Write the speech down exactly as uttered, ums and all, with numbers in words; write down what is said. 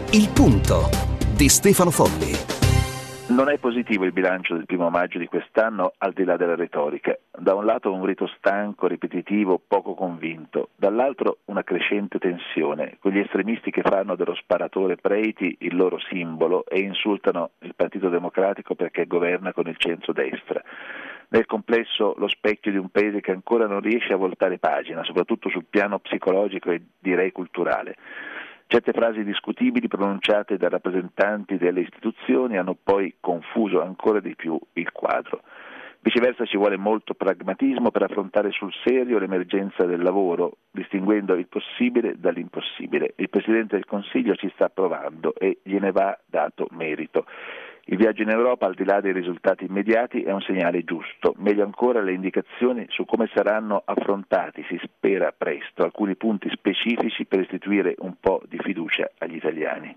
Il Punto di Stefano Folli. Non è positivo il bilancio del primo maggio di quest'anno, al di là della retorica. Da un lato un rito stanco, ripetitivo, poco convinto, dall'altro una crescente tensione, quegli estremisti che fanno dello sparatore Preti il loro simbolo e insultano il Partito Democratico perché governa con il centrodestra. Nel complesso lo specchio di un paese che ancora non riesce a voltare pagina, soprattutto sul piano psicologico e direi culturale. Certe frasi discutibili pronunciate da rappresentanti delle istituzioni hanno poi confuso ancora di più il quadro. Viceversa ci vuole molto pragmatismo per affrontare sul serio l'emergenza del lavoro, distinguendo il possibile dall'impossibile. Il Presidente del Consiglio ci sta provando e gliene va dato merito. Il viaggio in Europa, al di là dei risultati immediati, è un segnale giusto. Meglio ancora le indicazioni su come saranno affrontati, si spera presto, alcuni punti specifici per restituire un po' di fiducia agli italiani.